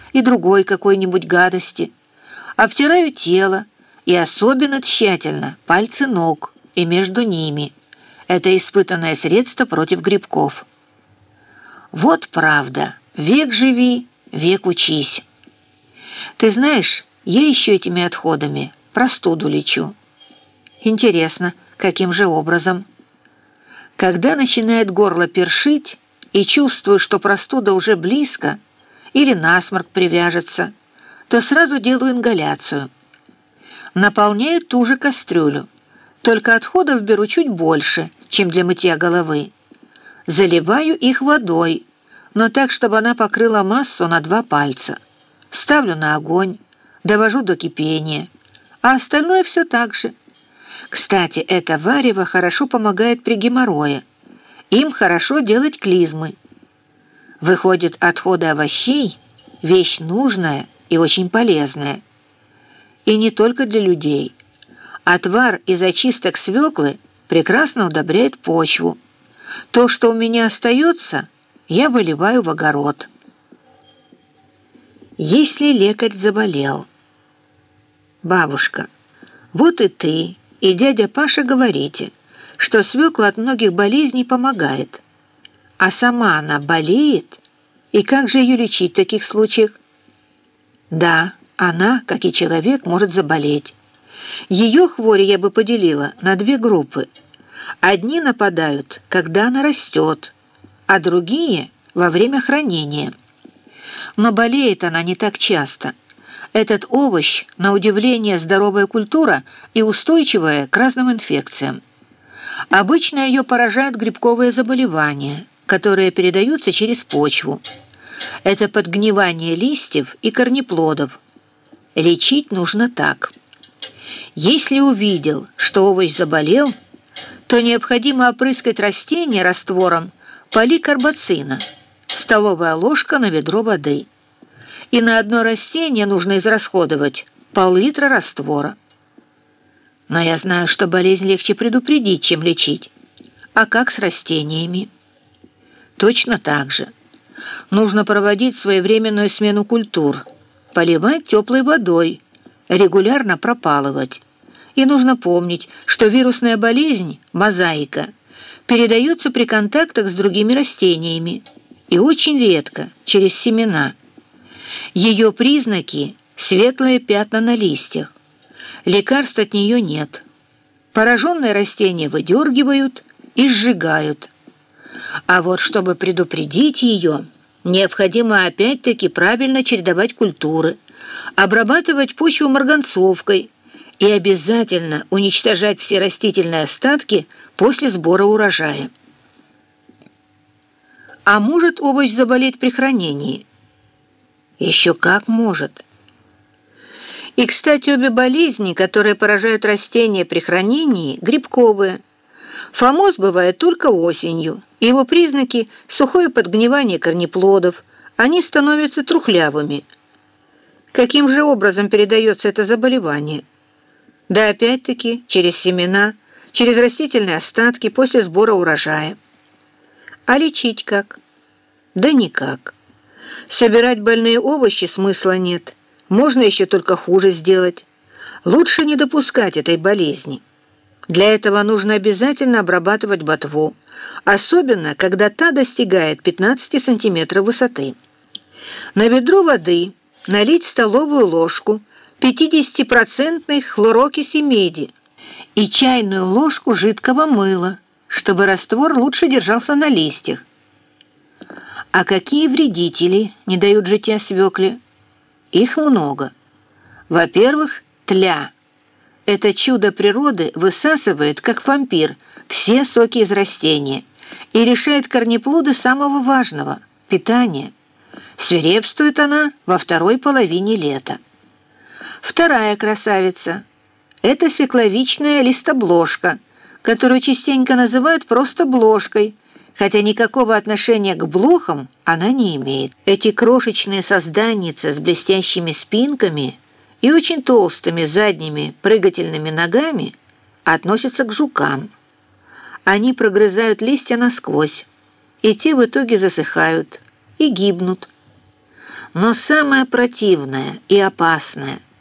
и другой какой-нибудь гадости. Обтираю тело, и особенно тщательно пальцы ног и между ними. Это испытанное средство против грибков. Вот правда, век живи, век учись. Ты знаешь, я еще этими отходами простуду лечу. Интересно, каким же образом? Когда начинает горло першить и чувствую, что простуда уже близко или насморк привяжется, то сразу делаю ингаляцию. Наполняю ту же кастрюлю, только отходов беру чуть больше, чем для мытья головы. Заливаю их водой, но так, чтобы она покрыла массу на 2 пальца. Ставлю на огонь, довожу до кипения, а остальное все так же. Кстати, это варево хорошо помогает при геморрое. Им хорошо делать клизмы. Выходит, отходы овощей – вещь нужная и очень полезная. И не только для людей. Отвар из очисток свеклы прекрасно удобряет почву. То, что у меня остается, я выливаю в огород. Если лекарь заболел. Бабушка, вот и ты, и дядя Паша говорите, что свекла от многих болезней помогает. А сама она болеет? И как же ее лечить в таких случаях? Да, она, как и человек, может заболеть. Ее хвори я бы поделила на 2 группы. Одни нападают, когда она растет, а другие – во время хранения. Но болеет она не так часто. Этот овощ, на удивление, здоровая культура и устойчивая к разным инфекциям. Обычно ее поражают грибковые заболевания, которые передаются через почву. Это подгнивание листьев и корнеплодов. Лечить нужно так. Если увидел, что овощ заболел, то необходимо опрыскать растение раствором поликарбоцина, столовая ложка на ведро воды. И на одно растение нужно израсходовать пол-литра раствора. Но я знаю, что болезнь легче предупредить, чем лечить. А как с растениями? Точно так же. Нужно проводить своевременную смену культур, поливать теплой водой, регулярно пропалывать. И нужно помнить, что вирусная болезнь, мозаика, передается при контактах с другими растениями и очень редко через семена. Ее признаки – светлые пятна на листьях. Лекарств от нее нет. Пораженные растения выдергивают и сжигают. А вот чтобы предупредить ее, необходимо опять-таки правильно чередовать культуры, обрабатывать почву марганцовкой и обязательно уничтожать все растительные остатки после сбора урожая. А может овощ заболеть при хранении? Еще как может. И, кстати, обе болезни, которые поражают растения при хранении, грибковые. Фомоз бывает только осенью. Его признаки – сухое подгнивание корнеплодов. Они становятся трухлявыми. Каким же образом передается это заболевание? Да опять-таки через семена, через растительные остатки после сбора урожая. А лечить как? Да никак. Собирать больные овощи смысла нет. Можно еще только хуже сделать. Лучше не допускать этой болезни. Для этого нужно обязательно обрабатывать ботву, особенно когда та достигает 15 сантиметров высоты. На ведро воды налить столовую ложку 50% хлорокиси меди и чайную ложку жидкого мыла, чтобы раствор лучше держался на листьях. А какие вредители не дают житья свекле? Их много. Во-первых, тля. Это чудо природы высасывает, как вампир, все соки из растения и лишает корнеплоды самого важного – питания. Свирепствует она во второй половине лета. Вторая красавица – это свекловичная листобложка, которую частенько называют просто бложкой, хотя никакого отношения к блохам она не имеет. Эти крошечные созданицы с блестящими спинками и очень толстыми задними прыгательными ногами относятся к жукам. Они прогрызают листья насквозь, и те в итоге засыхают и гибнут. Но самое противное и опасное